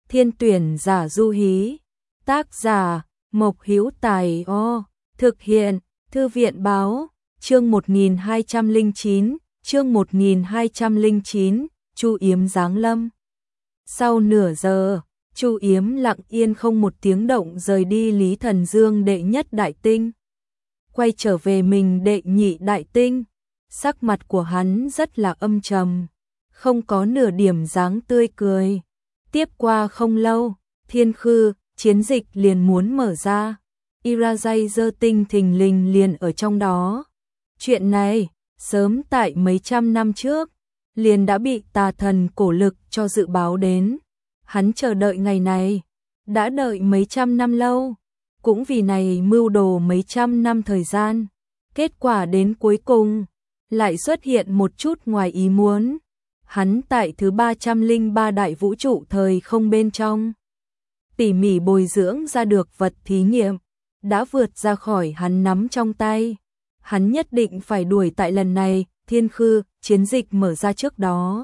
Thiên tuyển giả du hí. Tác giả Mộc Hữu Tài. Thực hiện Thư viện báo. Chương 1209, chương 1209, Chu Yếm giáng lâm. Sau nửa giờ, Chu Yếm lặng yên không một tiếng động rời đi Lý Thần Dương đệ nhất đại tinh. Quay trở về mình đệ nhị đại tinh, sắc mặt của hắn rất là âm trầm, không có nửa điểm dáng tươi cười. Tiếp qua không lâu, Thiên Khư chiến dịch liền muốn mở ra, Irazai tinh thình lình liền ở trong đó. Chuyện này, sớm tại mấy trăm năm trước, liền đã bị tà thần cổ lực cho dự báo đến. Hắn chờ đợi ngày này, đã đợi mấy trăm năm lâu, cũng vì này mưu đồ mấy trăm năm thời gian. Kết quả đến cuối cùng, lại xuất hiện một chút ngoài ý muốn. Hắn tại thứ 303 đại vũ trụ thời không bên trong, tỉ mỉ bồi dưỡng ra được vật thí nghiệm, đã vượt ra khỏi hắn nắm trong tay. Hắn nhất định phải đuổi tại lần này Thiên Khư chiến dịch mở ra trước đó,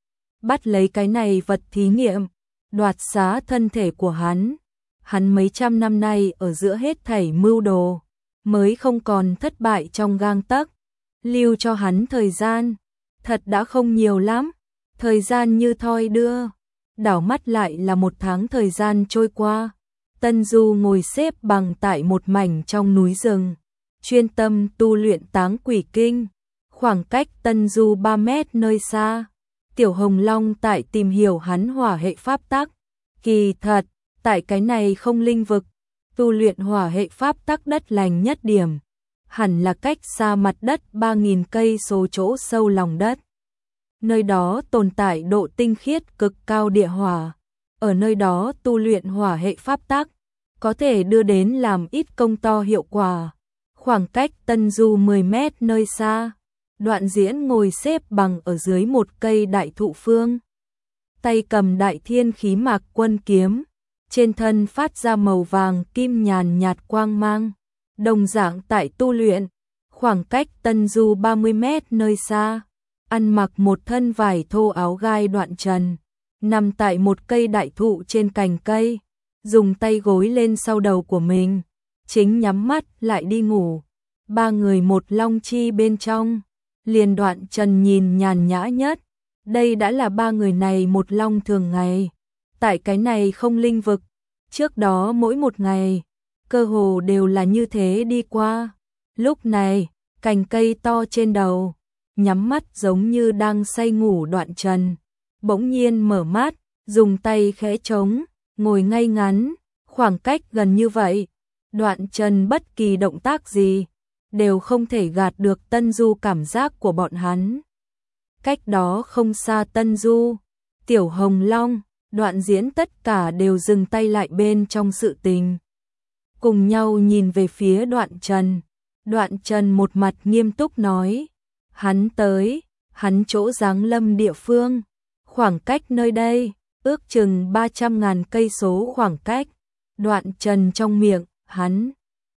bắt lấy cái này vật thí nghiệm, đoạt xá thân thể của hắn. Hắn mấy trăm năm nay ở giữa hết thảy mưu đồ, mới không còn thất bại trong gang tấc. Lưu cho hắn thời gian, thật đã không nhiều lắm. Thời gian như thoi đưa, đảo mắt lại là một tháng thời gian trôi qua. Tân Du ngồi xếp bằng tại một mảnh trong núi rừng, chuyên tâm tu luyện Táng Quỷ Kinh. Khoảng cách Tân Du 3 mét nơi xa, Tiểu Hồng Long tại tìm hiểu hắn hỏa hệ pháp tắc. Kỳ thật, tại cái này không linh vực, tu luyện hỏa hệ pháp tắc đất lành nhất điểm, hẳn là cách xa mặt đất 3.000 cây số chỗ sâu lòng đất. Nơi đó tồn tại độ tinh khiết cực cao địa hỏa, ở nơi đó tu luyện hỏa hệ pháp tắc, có thể đưa đến làm ít công to hiệu quả. Khoảng cách Tân Du 10 mét nơi xa, Đoạn Diễn ngồi xếp bằng ở dưới một cây đại thụ phương, tay cầm Đại Thiên Khí Mạc Quân kiếm, trên thân phát ra màu vàng kim nhàn nhạt quang mang, đồng dạng tại tu luyện. Khoảng cách Tân Du 30 mét nơi xa, ăn mặc một thân vải thô áo gai Đoạn Trần, nằm tại một cây đại thụ trên cành cây, dùng tay gối lên sau đầu của mình, chính nhắm mắt lại đi ngủ. Ba người một long chi bên trong, liền Đoạn Trần nhìn nhàn nhã nhất. Đây đã là ba người này một long thường ngày, tại cái này không linh vực. Trước đó mỗi một ngày, cơ hồ đều là như thế đi qua. Lúc này, cành cây to trên đầu, nhắm mắt giống như đang say ngủ Đoạn Trần, bỗng nhiên mở mắt, dùng tay khẽ trống, ngồi ngay ngắn. Khoảng cách gần như vậy, Đoạn Trần bất kỳ động tác gì đều không thể gạt được Tân Du cảm giác của bọn hắn. Cách đó không xa Tân Du, Tiểu Hồng Long, Đoạn Diễn tất cả đều dừng tay lại bên trong sự tình, cùng nhau nhìn về phía Đoạn Trần. Đoạn Trần một mặt nghiêm túc nói, hắn tới, hắn chỗ giáng lâm địa phương, khoảng cách nơi đây ước chừng 300.000 cây số khoảng cách. Đoạn Trần trong miệng hắn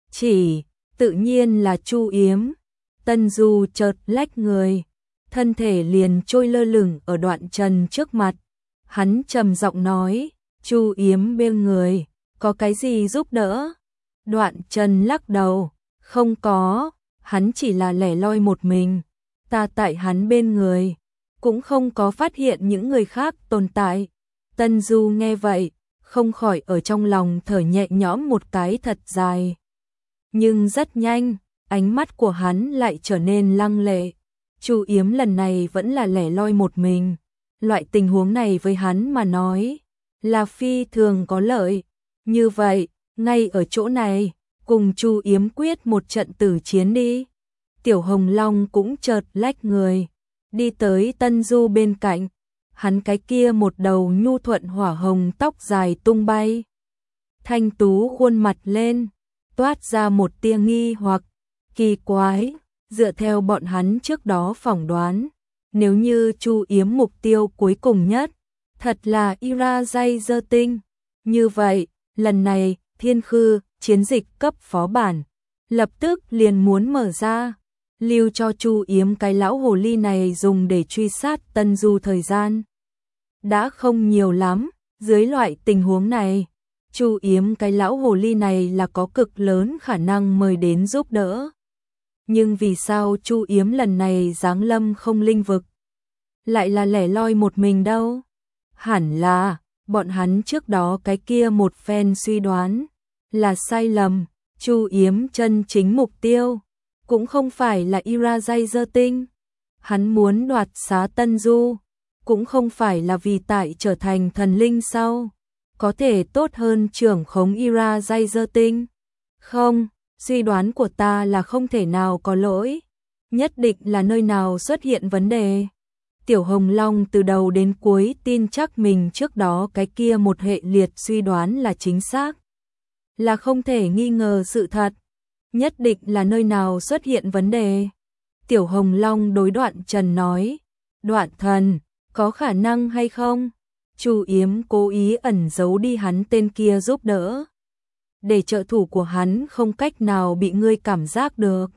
chỉ tự nhiên là Chu Yếm. Tân Du chợt lách người, thân thể liền trôi lơ lửng ở Đoạn Trần trước mặt. Hắn trầm giọng nói, Chu Yếm bên người, có cái gì giúp đỡ? Đoạn Trần lắc đầu, không có, hắn chỉ là lẻ loi một mình. Ta tại hắn bên người, cũng không có phát hiện những người khác tồn tại. Tân Du nghe vậy, không khỏi ở trong lòng thở nhẹ nhõm một cái thật dài. Nhưng rất nhanh, ánh mắt của hắn lại trở nên lăng lệ. Chu Yếm lần này vẫn là lẻ loi một mình. Loại tình huống này với hắn mà nói là phi thường có lợi. Như vậy, ngay ở chỗ này, cùng Chu Yếm quyết một trận tử chiến đi. Tiểu Hồng Long cũng chợt lách người, đi tới Tân Du bên cạnh. Hắn cái kia một đầu nhu thuận hỏa hồng tóc dài tung bay, thanh tú khuôn mặt lên, toát ra một tia nghi hoặc. Kỳ quái, dựa theo bọn hắn trước đó phỏng đoán, nếu như Chu Yếm mục tiêu cuối cùng nhất thật là Irazai tinh, như vậy, lần này Thiên Khư chiến dịch cấp phó bản lập tức liền muốn mở ra, lưu cho Chu Yếm cái lão hồ ly này dùng để truy sát Tân Du thời gian đã không nhiều lắm. Dưới loại tình huống này, Chu Yếm cái lão hồ ly này là có cực lớn khả năng mời đến giúp đỡ. Nhưng vì sao Chu Yếm lần này giáng lâm không linh vực? Lại là lẻ loi một mình đâu? Hẳn là, bọn hắn trước đó cái kia một phen suy đoán là sai lầm. Chu Yếm chân chính mục tiêu cũng không phải là Ira Tinh. Hắn muốn đoạt xá Tân Du, cũng không phải là vì tại trở thành thần linh sau có thể tốt hơn trưởng khống Ira Tinh. Không, suy đoán của ta là không thể nào có lỗi, nhất định là nơi nào xuất hiện vấn đề. Tiểu Hồng Long từ đầu đến cuối tin chắc mình trước đó cái kia một hệ liệt suy đoán là chính xác, là không thể nghi ngờ sự thật, nhất định là nơi nào xuất hiện vấn đề. Tiểu Hồng Long đối Đoạn Trần nói, Đoạn thần, có khả năng hay không? Chu Yếm cố ý ẩn giấu đi hắn tên kia giúp đỡ, để trợ thủ của hắn không cách nào bị ngươi cảm giác được.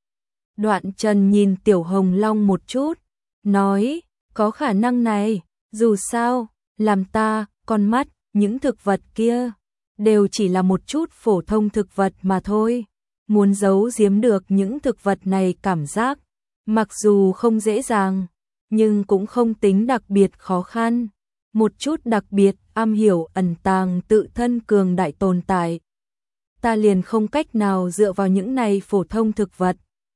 Đoạn Trần nhìn Tiểu Hồng Long một chút, nói, có khả năng này, dù sao, làm ta, con mắt, những thực vật kia, đều chỉ là một chút phổ thông thực vật mà thôi. Muốn giấu giếm được những thực vật này cảm giác, mặc dù không dễ dàng, nhưng cũng không tính đặc biệt khó khăn. Một chút đặc biệt am hiểu ẩn tàng tự thân cường đại tồn tại. Ta liền không cách nào dựa vào những này phổ thông thực vật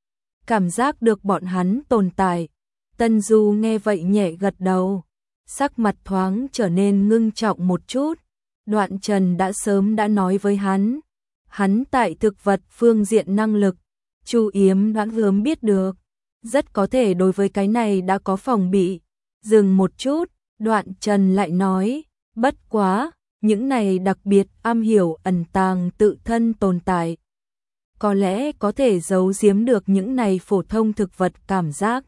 cảm giác được bọn hắn tồn tại. Tân Du nghe vậy nhẹ gật đầu, sắc mặt thoáng trở nên ngưng trọng một chút. Đoạn Trần đã sớm đã nói với hắn tại thực vật phương diện năng lực, Chu Yếm đã sớm biết được, rất có thể đối với cái này đã có phòng bị. Dừng một chút, Đoạn Trần lại nói, bất quá, những này đặc biệt am hiểu ẩn tàng tự thân tồn tại, có lẽ có thể giấu giếm được những này phổ thông thực vật cảm giác,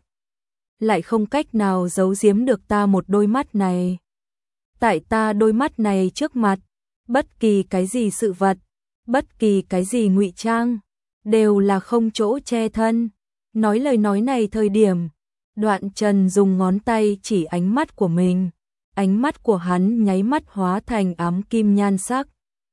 lại không cách nào giấu giếm được ta một đôi mắt này. Tại ta đôi mắt này trước mặt, bất kỳ cái gì sự vật, bất kỳ cái gì ngụy trang, đều là không chỗ che thân. Nói lời nói này thời điểm, Đoạn Trần dùng ngón tay chỉ ánh mắt của mình, ánh mắt của hắn nháy mắt hóa thành ám kim nhan sắc.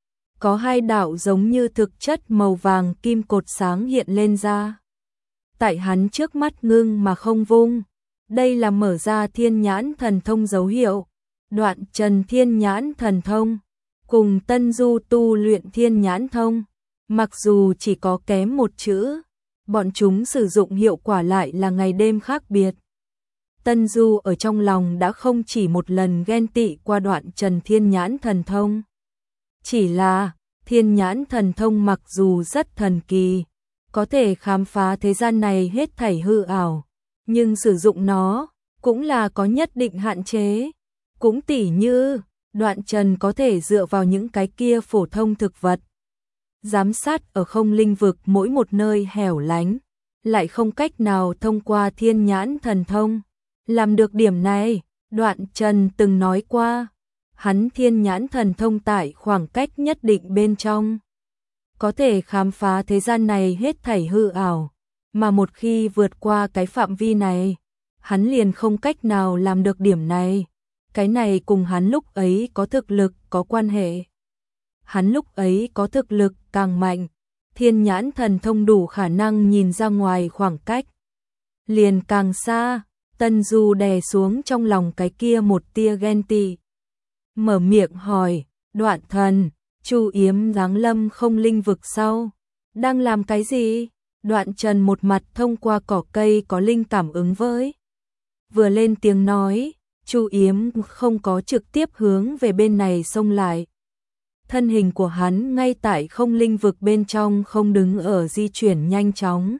Có hai đạo giống như thực chất màu vàng kim cột sáng hiện lên ra. Tại hắn trước mắt ngưng mà không vung, đây là mở ra thiên nhãn thần thông dấu hiệu. Đoạn Trần thiên nhãn thần thông, cùng Tân Du tu luyện thiên nhãn thông, mặc dù chỉ có kém một chữ, bọn chúng sử dụng hiệu quả lại là ngày đêm khác biệt. Tân Du ở trong lòng đã không chỉ một lần ghen tị qua Đoạn Trần thiên nhãn thần thông. Chỉ là, thiên nhãn thần thông mặc dù rất thần kỳ, có thể khám phá thế gian này hết thảy hư ảo, nhưng sử dụng nó cũng là có nhất định hạn chế. Cũng tỉ như, Đoạn Trần có thể dựa vào những cái kia phổ thông thực vật, giám sát ở không linh vực mỗi một nơi hẻo lánh, lại không cách nào thông qua thiên nhãn thần thông. Làm được điểm này, Đoạn Trần từng nói qua, hắn thiên nhãn thần thông tại khoảng cách nhất định bên trong, có thể khám phá thế gian này hết thảy hư ảo, mà một khi vượt qua cái phạm vi này, hắn liền không cách nào làm được điểm này. Cái này cùng hắn lúc ấy có thực lực có quan hệ. Hắn lúc ấy có thực lực càng mạnh, thiên nhãn thần thông đủ khả năng nhìn ra ngoài khoảng cách liền càng xa. Tân Du đè xuống trong lòng cái kia một tia ghen tị, mở miệng hỏi, Đoạn thần, Chu Yếm giáng lâm không linh vực sau, đang làm cái gì? Đoạn Trần một mặt thông qua cỏ cây có linh cảm ứng với. Vừa lên tiếng nói, Chu Yếm không có trực tiếp hướng về bên này xông lại. Thân hình của hắn ngay tại không linh vực bên trong không đứng ở di chuyển nhanh chóng.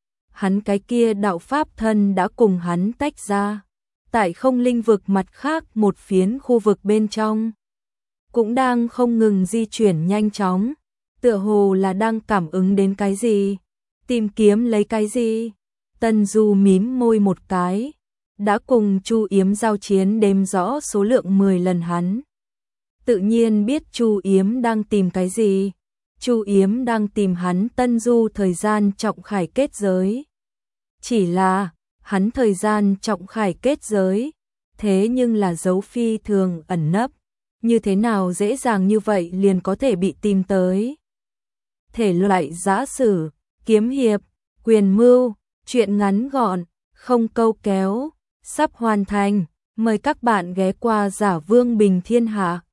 Hắn cái kia đạo pháp thân đã cùng hắn tách ra. Tại không linh vực mặt khác một phiến khu vực bên trong, cũng đang không ngừng di chuyển nhanh chóng. Tựa hồ là đang cảm ứng đến cái gì, tìm kiếm lấy cái gì. Tân Du mím môi một cái, đã cùng Chu Yếm giao chiến đếm rõ số lượng 10 lần hắn. Tự nhiên biết Chu Yếm đang tìm cái gì. Chu Yếm đang tìm hắn Tân Du thời gian trọng khải kết giới. Chỉ là, hắn thời gian trọng khải kết giới, thế nhưng là dấu phi thường ẩn nấp. như thế nào dễ dàng như vậy liền có thể bị tìm tới. Thể loại giã sử, kiếm hiệp, quyền mưu, truyện ngắn gọn, không câu kéo, sắp hoàn thành. Mời các bạn ghé qua Giả Vương Bình Thiên Hạ.